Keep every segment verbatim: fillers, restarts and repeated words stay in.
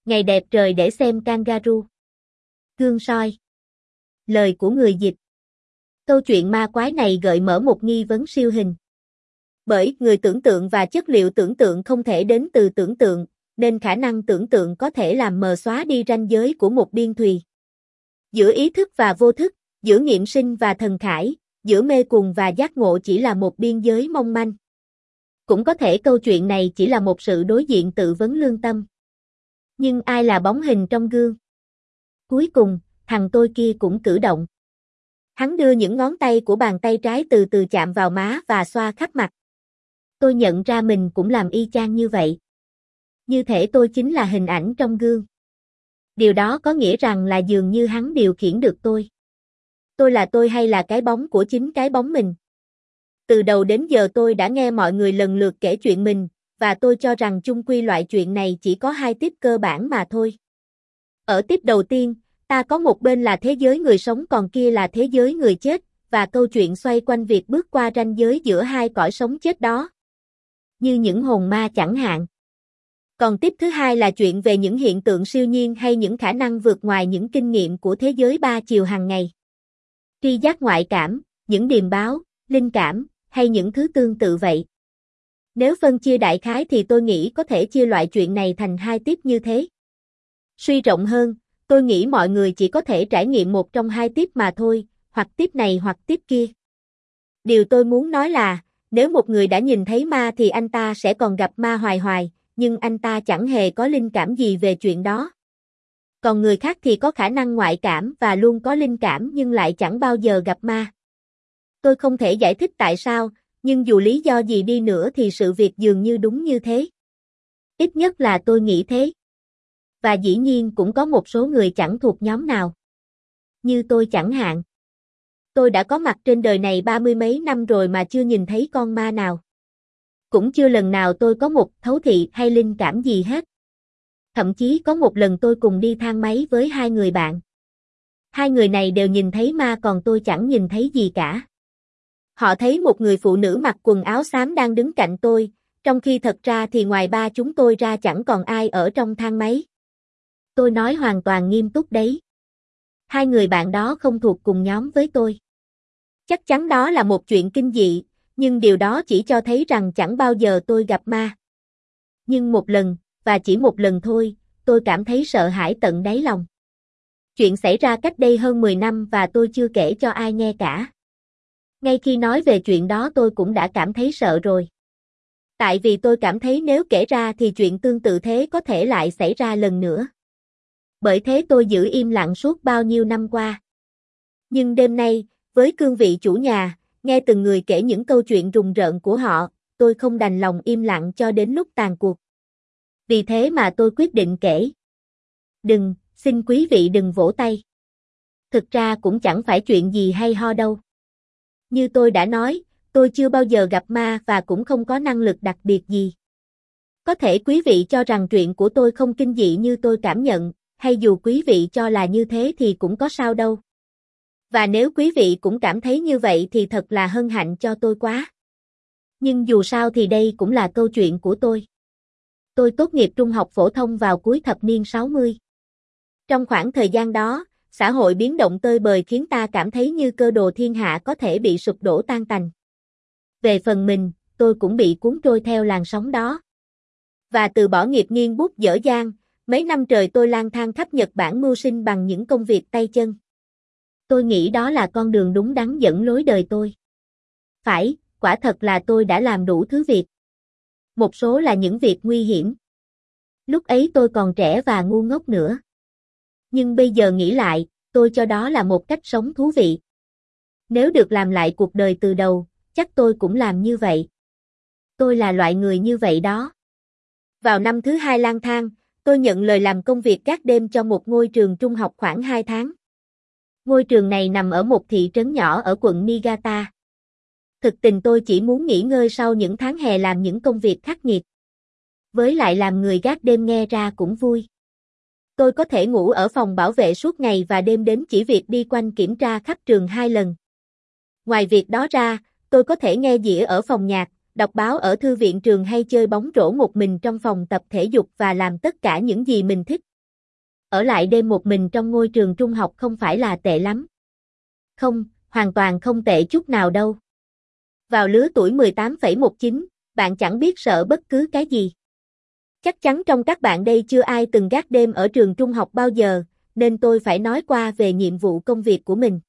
Ngày đẹp trời để xem kangaroo. Gương soi. Lời của người dịch. Câu chuyện ma quái này gợi mở một nghi vấn siêu hình. Bởi người tưởng tượng và chất liệu tưởng tượng không thể đến từ tưởng tượng, nên khả năng tưởng tượng có thể làm mờ xóa đi ranh giới của một biên thùy. Giữa ý thức và vô thức, giữa nghiệm sinh và thần khải, giữa mê cuồng và giác ngộ chỉ là một biên giới mong manh. Cũng có thể câu chuyện này chỉ là một sự đối diện tự vấn lương tâm. Nhưng ai là bóng hình trong gương? Cuối cùng, thằng tôi kia cũng cử động. Hắn đưa những ngón tay của bàn tay trái từ từ chạm vào má và xoa khắp mặt. Tôi nhận ra mình cũng làm y chang như vậy. Như thể tôi chính là hình ảnh trong gương. Điều đó có nghĩa rằng là dường như hắn điều khiển được tôi. Tôi là tôi hay là cái bóng của chính cái bóng mình? Từ đầu đến giờ tôi đã nghe mọi người lần lượt kể chuyện mình, và tôi cho rằng chung quy loại chuyện này chỉ có hai tiếp cơ bản mà thôi. Ở tiếp đầu tiên, ta có một bên là thế giới người sống còn kia là thế giới người chết, và câu chuyện xoay quanh việc bước qua ranh giới giữa hai cõi sống chết đó. Như những hồn ma chẳng hạn. Còn tiếp thứ hai là chuyện về những hiện tượng siêu nhiên hay những khả năng vượt ngoài những kinh nghiệm của thế giới ba chiều hàng ngày. Tri giác ngoại cảm, những điềm báo, linh cảm, hay những thứ tương tự vậy. Nếu phân chia đại khái thì tôi nghĩ có thể chia loại chuyện này thành hai tiếp như thế. Suy rộng hơn, tôi nghĩ mọi người chỉ có thể trải nghiệm một trong hai tiếp mà thôi, hoặc tiếp này hoặc tiếp kia. Điều tôi muốn nói là, nếu một người đã nhìn thấy ma thì anh ta sẽ còn gặp ma hoài hoài, nhưng anh ta chẳng hề có linh cảm gì về chuyện đó. Còn người khác thì có khả năng ngoại cảm và luôn có linh cảm nhưng lại chẳng bao giờ gặp ma. Tôi không thể giải thích tại sao, nhưng dù lý do gì đi nữa thì sự việc dường như đúng như thế. Ít nhất là tôi nghĩ thế. Và dĩ nhiên cũng có một số người chẳng thuộc nhóm nào. Như tôi chẳng hạn. Tôi đã có mặt trên đời này ba mươi mấy năm rồi mà chưa nhìn thấy con ma nào. Cũng chưa lần nào tôi có một thấu thị hay linh cảm gì hết. Thậm chí có một lần tôi cùng đi thang máy với hai người bạn. Hai người này đều nhìn thấy ma còn tôi chẳng nhìn thấy gì cả. Họ thấy một người phụ nữ mặc quần áo xám đang đứng cạnh tôi, trong khi thật ra thì ngoài ba chúng tôi ra chẳng còn ai ở trong thang máy. Tôi nói hoàn toàn nghiêm túc đấy. Hai người bạn đó không thuộc cùng nhóm với tôi. Chắc chắn đó là một chuyện kinh dị, nhưng điều đó chỉ cho thấy rằng chẳng bao giờ tôi gặp ma. Nhưng một lần, và chỉ một lần thôi, tôi cảm thấy sợ hãi tận đáy lòng. Chuyện xảy ra cách đây hơn mười năm và tôi chưa kể cho ai nghe cả. Ngay khi nói về chuyện đó tôi cũng đã cảm thấy sợ rồi. Tại vì tôi cảm thấy nếu kể ra thì chuyện tương tự thế có thể lại xảy ra lần nữa. Bởi thế tôi giữ im lặng suốt bao nhiêu năm qua. Nhưng đêm nay, với cương vị chủ nhà, nghe từng người kể những câu chuyện rùng rợn của họ, tôi không đành lòng im lặng cho đến lúc tàn cuộc. Vì thế mà tôi quyết định kể. Đừng, xin quý vị đừng vỗ tay. Thực ra cũng chẳng phải chuyện gì hay ho đâu. Như tôi đã nói, tôi chưa bao giờ gặp ma và cũng không có năng lực đặc biệt gì. Có thể quý vị cho rằng chuyện của tôi không kinh dị như tôi cảm nhận, hay dù quý vị cho là như thế thì cũng có sao đâu. Và nếu quý vị cũng cảm thấy như vậy thì thật là hân hạnh cho tôi quá. Nhưng dù sao thì đây cũng là câu chuyện của tôi. Tôi tốt nghiệp trung học phổ thông vào cuối thập niên sáu mươi. Trong khoảng thời gian đó, xã hội biến động tơi bời khiến ta cảm thấy như cơ đồ thiên hạ có thể bị sụp đổ tan tành. Về phần mình, tôi cũng bị cuốn trôi theo làn sóng đó. Và từ bỏ nghiệp nghiêng bút dở dang, mấy năm trời tôi lang thang khắp Nhật Bản mưu sinh bằng những công việc tay chân. Tôi nghĩ đó là con đường đúng đắn dẫn lối đời tôi. Phải, quả thật là tôi đã làm đủ thứ việc. Một số là những việc nguy hiểm. Lúc ấy tôi còn trẻ và ngu ngốc nữa. Nhưng bây giờ nghĩ lại, tôi cho đó là một cách sống thú vị. Nếu được làm lại cuộc đời từ đầu, chắc tôi cũng làm như vậy. Tôi là loại người như vậy đó. Vào năm thứ hai lang thang, tôi nhận lời làm công việc gác đêm cho một ngôi trường trung học khoảng hai tháng. Ngôi trường này nằm ở một thị trấn nhỏ ở quận Niigata. Thực tình tôi chỉ muốn nghỉ ngơi sau những tháng hè làm những công việc khắc nghiệt. Với lại làm người gác đêm nghe ra cũng vui. Tôi có thể ngủ ở phòng bảo vệ suốt ngày và đêm đến chỉ việc đi quanh kiểm tra khắp trường hai lần. Ngoài việc đó ra, tôi có thể nghe dĩa ở phòng nhạc, đọc báo ở thư viện trường hay chơi bóng rổ một mình trong phòng tập thể dục và làm tất cả những gì mình thích. Ở lại đêm một mình trong ngôi trường trung học không phải là tệ lắm. Không, hoàn toàn không tệ chút nào đâu. Vào lứa tuổi mười tám phẩy mười chín, bạn chẳng biết sợ bất cứ cái gì. Chắc chắn trong các bạn đây chưa ai từng gác đêm ở trường trung học bao giờ, nên tôi phải nói qua về nhiệm vụ công việc của mình.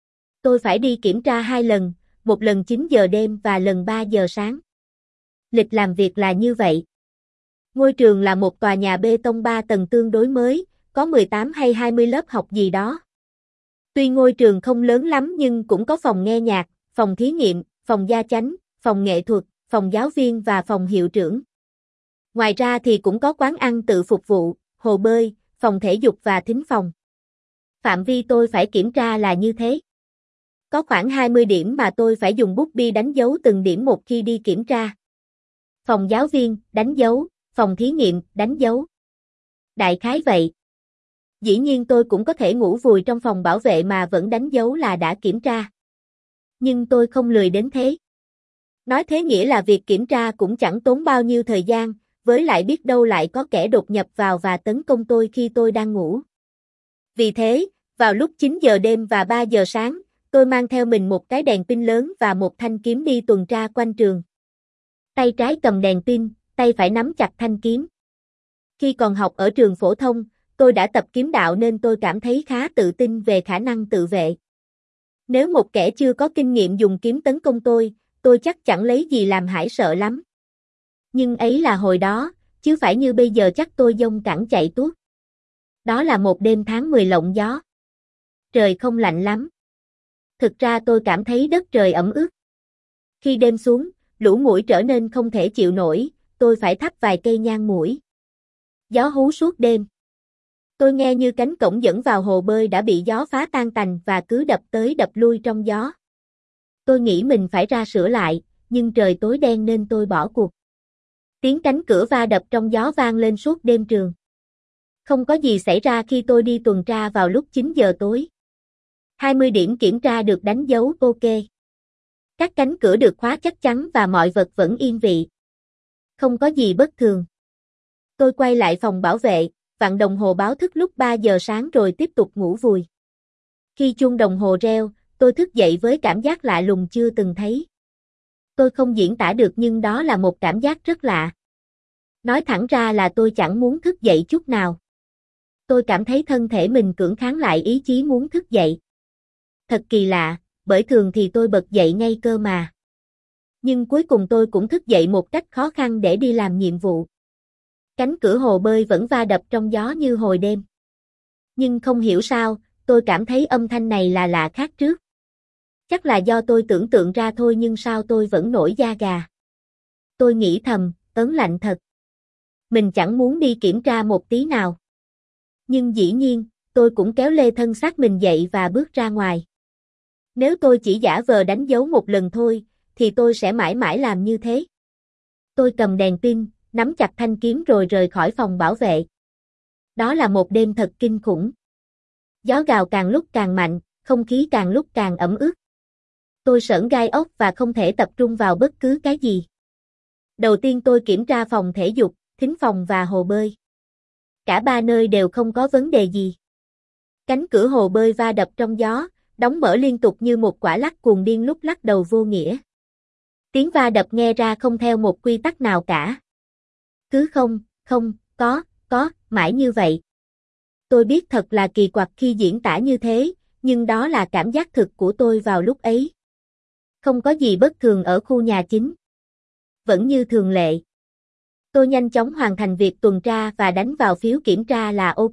Tôi phải đi kiểm tra hai lần, một lần chín giờ đêm và lần ba giờ sáng. Lịch làm việc là như vậy. Ngôi trường là một tòa nhà bê tông ba tầng tương đối mới, có mười tám hay hai mươi lớp học gì đó. Tuy ngôi trường không lớn lắm nhưng cũng có phòng nghe nhạc, phòng thí nghiệm, phòng gia chánh, phòng nghệ thuật, phòng giáo viên và phòng hiệu trưởng. Ngoài ra thì cũng có quán ăn tự phục vụ, hồ bơi, phòng thể dục và thính phòng. Phạm vi tôi phải kiểm tra là như thế. Có khoảng hai mươi điểm mà tôi phải dùng bút bi đánh dấu từng điểm một khi đi kiểm tra. Phòng giáo viên, đánh dấu, phòng thí nghiệm, đánh dấu. Đại khái vậy. Dĩ nhiên tôi cũng có thể ngủ vùi trong phòng bảo vệ mà vẫn đánh dấu là đã kiểm tra. Nhưng tôi không lười đến thế. Nói thế nghĩa là việc kiểm tra cũng chẳng tốn bao nhiêu thời gian, với lại biết đâu lại có kẻ đột nhập vào và tấn công tôi khi tôi đang ngủ. Vì thế, vào lúc chín giờ đêm và ba giờ sáng, tôi mang theo mình một cái đèn pin lớn và một thanh kiếm đi tuần tra quanh trường. Tay trái cầm đèn pin, tay phải nắm chặt thanh kiếm. Khi còn học ở trường phổ thông, tôi đã tập kiếm đạo nên tôi cảm thấy khá tự tin về khả năng tự vệ. Nếu một kẻ chưa có kinh nghiệm dùng kiếm tấn công tôi, tôi chắc chẳng lấy gì làm hãi sợ lắm. Nhưng ấy là hồi đó, chứ phải như bây giờ chắc tôi giông cẳng chạy tuốt. Đó là một đêm tháng mười lộng gió. Trời không lạnh lắm. Thực ra tôi cảm thấy đất trời ẩm ướt. Khi đêm xuống, lũ muỗi trở nên không thể chịu nổi, tôi phải thắp vài cây nhang muỗi. Gió hú suốt đêm. Tôi nghe như cánh cổng dẫn vào hồ bơi đã bị gió phá tan tành và cứ đập tới đập lui trong gió. Tôi nghĩ mình phải ra sửa lại, nhưng trời tối đen nên tôi bỏ cuộc. Tiếng cánh cửa va đập trong gió vang lên suốt đêm trường. Không có gì xảy ra khi tôi đi tuần tra vào lúc chín giờ tối. hai mươi điểm kiểm tra được đánh dấu ok. Các cánh cửa được khóa chắc chắn và mọi vật vẫn yên vị. Không có gì bất thường. Tôi quay lại phòng bảo vệ, vặn đồng hồ báo thức lúc ba giờ sáng rồi tiếp tục ngủ vùi. Khi chuông đồng hồ reo, tôi thức dậy với cảm giác lạ lùng chưa từng thấy. Tôi không diễn tả được nhưng đó là một cảm giác rất lạ. Nói thẳng ra là tôi chẳng muốn thức dậy chút nào. Tôi cảm thấy thân thể mình cưỡng kháng lại ý chí muốn thức dậy. Thật kỳ lạ, bởi thường thì tôi bật dậy ngay cơ mà. Nhưng cuối cùng tôi cũng thức dậy một cách khó khăn để đi làm nhiệm vụ. Cánh cửa hồ bơi vẫn va đập trong gió như hồi đêm. Nhưng không hiểu sao, tôi cảm thấy âm thanh này là lạ khác trước. Chắc là do tôi tưởng tượng ra thôi nhưng sao tôi vẫn nổi da gà. Tôi nghĩ thầm, ớn lạnh thật. Mình chẳng muốn đi kiểm tra một tí nào. Nhưng dĩ nhiên, tôi cũng kéo lê thân xác mình dậy và bước ra ngoài. Nếu tôi chỉ giả vờ đánh dấu một lần thôi, thì tôi sẽ mãi mãi làm như thế. Tôi cầm đèn pin, nắm chặt thanh kiếm rồi rời khỏi phòng bảo vệ. Đó là một đêm thật kinh khủng. Gió gào càng lúc càng mạnh, không khí càng lúc càng ẩm ướt. Tôi sởn gai ốc và không thể tập trung vào bất cứ cái gì. Đầu tiên tôi kiểm tra phòng thể dục, thính phòng và hồ bơi. Cả ba nơi đều không có vấn đề gì. Cánh cửa hồ bơi va đập trong gió, đóng mở liên tục như một quả lắc cuồng điên lúc lắc đầu vô nghĩa. Tiếng va đập nghe ra không theo một quy tắc nào cả. Cứ không, không, có, có, mãi như vậy. Tôi biết thật là kỳ quặc khi diễn tả như thế, nhưng đó là cảm giác thực của tôi vào lúc ấy. Không có gì bất thường ở khu nhà chính. Vẫn như thường lệ. Tôi nhanh chóng hoàn thành việc tuần tra và đánh vào phiếu kiểm tra là ok.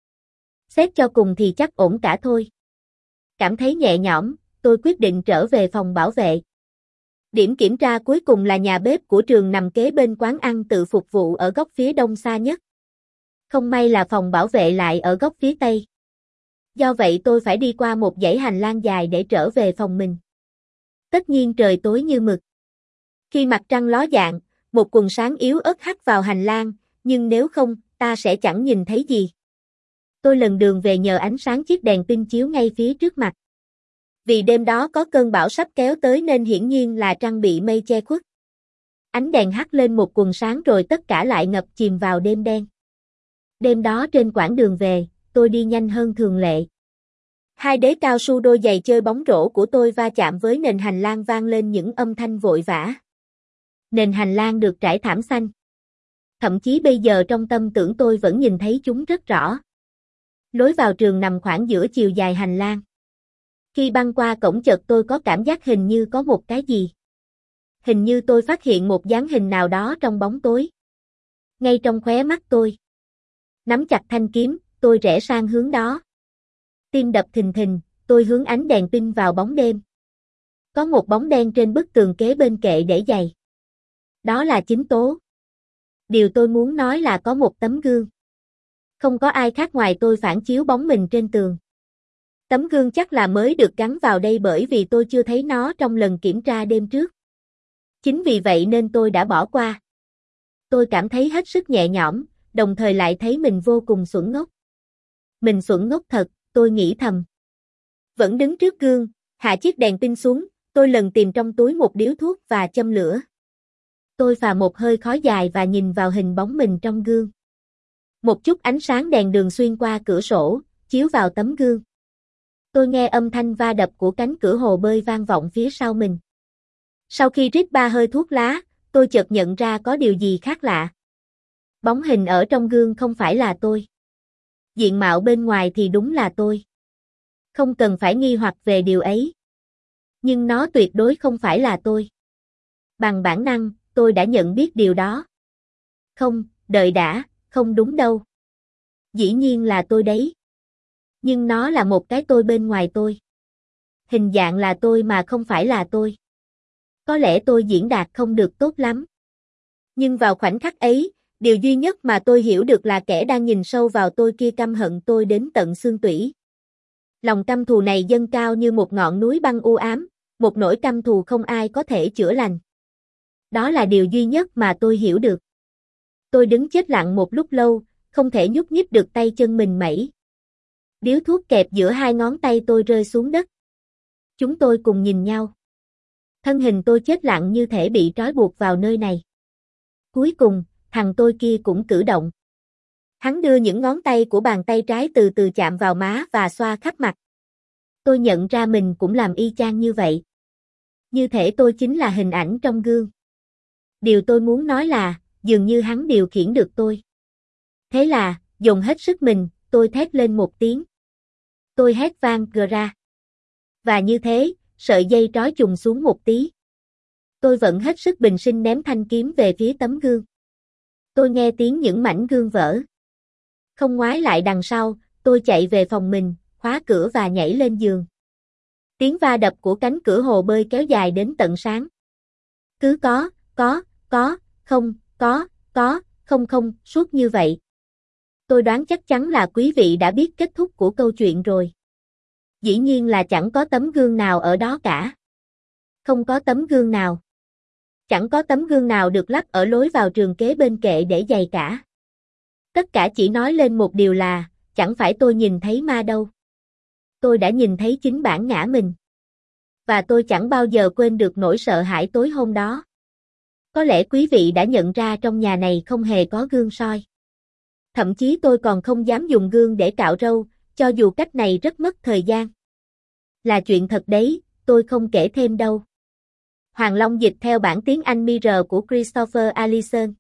Xét cho cùng thì chắc ổn cả thôi. Cảm thấy nhẹ nhõm, tôi quyết định trở về phòng bảo vệ. Điểm kiểm tra cuối cùng là nhà bếp của trường nằm kế bên quán ăn tự phục vụ ở góc phía đông xa nhất. Không may là phòng bảo vệ lại ở góc phía tây. Do vậy tôi phải đi qua một dãy hành lang dài để trở về phòng mình. Tất nhiên trời tối như mực. Khi mặt trăng ló dạng, một quần sáng yếu ớt hắt vào hành lang, nhưng nếu không, ta sẽ chẳng nhìn thấy gì. Tôi lần đường về nhờ ánh sáng chiếc đèn pin chiếu ngay phía trước mặt. Vì đêm đó có cơn bão sắp kéo tới nên hiển nhiên là trăng bị mây che khuất. Ánh đèn hắt lên một quần sáng rồi tất cả lại ngập chìm vào đêm đen. Đêm đó trên quãng đường về, tôi đi nhanh hơn thường lệ. Hai đế cao su đôi giày chơi bóng rổ của tôi va chạm với nền hành lang vang lên những âm thanh vội vã. Nền hành lang được trải thảm xanh. Thậm chí bây giờ trong tâm tưởng tôi vẫn nhìn thấy chúng rất rõ. Lối vào trường nằm khoảng giữa chiều dài hành lang. Khi băng qua cổng chợt tôi có cảm giác hình như có một cái gì. Hình như tôi phát hiện một dáng hình nào đó trong bóng tối. Ngay trong khóe mắt tôi. Nắm chặt thanh kiếm, tôi rẽ sang hướng đó. Tim đập thình thình, tôi hướng ánh đèn pin vào bóng đêm. Có một bóng đen trên bức tường kế bên kệ để giày. Đó là chính Tố. Điều tôi muốn nói là có một tấm gương. Không có ai khác ngoài tôi phản chiếu bóng mình trên tường. Tấm gương chắc là mới được gắn vào đây bởi vì tôi chưa thấy nó trong lần kiểm tra đêm trước. Chính vì vậy nên tôi đã bỏ qua. Tôi cảm thấy hết sức nhẹ nhõm, đồng thời lại thấy mình vô cùng xuẩn ngốc. Mình xuẩn ngốc thật, tôi nghĩ thầm. Vẫn đứng trước gương, hạ chiếc đèn pin xuống, tôi lần tìm trong túi một điếu thuốc và châm lửa. Tôi phà một hơi khói dài và nhìn vào hình bóng mình trong gương. Một chút ánh sáng đèn đường xuyên qua cửa sổ, chiếu vào tấm gương. Tôi nghe âm thanh va đập của cánh cửa hồ bơi vang vọng phía sau mình. Sau khi rít ba hơi thuốc lá, tôi chợt nhận ra có điều gì khác lạ. Bóng hình ở trong gương không phải là tôi. Diện mạo bên ngoài thì đúng là tôi. Không cần phải nghi hoặc về điều ấy. Nhưng nó tuyệt đối không phải là tôi. Bằng bản năng, tôi đã nhận biết điều đó. Không, đợi đã, không đúng đâu. Dĩ nhiên là tôi đấy. Nhưng nó là một cái tôi bên ngoài tôi. Hình dạng là tôi mà không phải là tôi. Có lẽ tôi diễn đạt không được tốt lắm. Nhưng vào khoảnh khắc ấy, điều duy nhất mà tôi hiểu được là kẻ đang nhìn sâu vào tôi kia căm hận tôi đến tận xương tủy. Lòng căm thù này dâng cao như một ngọn núi băng u ám, một nỗi căm thù không ai có thể chữa lành. Đó là điều duy nhất mà tôi hiểu được. Tôi đứng chết lặng một lúc lâu, không thể nhúc nhích được tay chân mình mẩy. Điếu thuốc kẹp giữa hai ngón tay tôi rơi xuống đất. Chúng tôi cùng nhìn nhau. Thân hình tôi chết lặng như thể bị trói buộc vào nơi này. Cuối cùng, thằng tôi kia cũng cử động. Hắn đưa những ngón tay của bàn tay trái từ từ chạm vào má và xoa khắp mặt. Tôi nhận ra mình cũng làm y chang như vậy. Như thể tôi chính là hình ảnh trong gương. Điều tôi muốn nói là, dường như hắn điều khiển được tôi. Thế là, dùng hết sức mình, tôi thét lên một tiếng. Tôi hét vang gờ ra. Và như thế, sợi dây trói chùng xuống một tí. Tôi vẫn hết sức bình sinh ném thanh kiếm về phía tấm gương. Tôi nghe tiếng những mảnh gương vỡ. Không ngoái lại đằng sau, tôi chạy về phòng mình, khóa cửa và nhảy lên giường. Tiếng va đập của cánh cửa hồ bơi kéo dài đến tận sáng. Cứ có, có, có, không, có, có, không không, suốt như vậy. Tôi đoán chắc chắn là quý vị đã biết kết thúc của câu chuyện rồi. Dĩ nhiên là chẳng có tấm gương nào ở đó cả. Không có tấm gương nào. Chẳng có tấm gương nào được lắp ở lối vào trường kế bên kệ để giày cả. Tất cả chỉ nói lên một điều là, chẳng phải tôi nhìn thấy ma đâu. Tôi đã nhìn thấy chính bản ngã mình. Và tôi chẳng bao giờ quên được nỗi sợ hãi tối hôm đó. Có lẽ quý vị đã nhận ra trong nhà này không hề có gương soi. Thậm chí tôi còn không dám dùng gương để cạo râu, cho dù cách này rất mất thời gian. Là chuyện thật đấy, tôi không kể thêm đâu. Hoàng Long dịch theo bản tiếng Anh Mirror của Christopher Allison.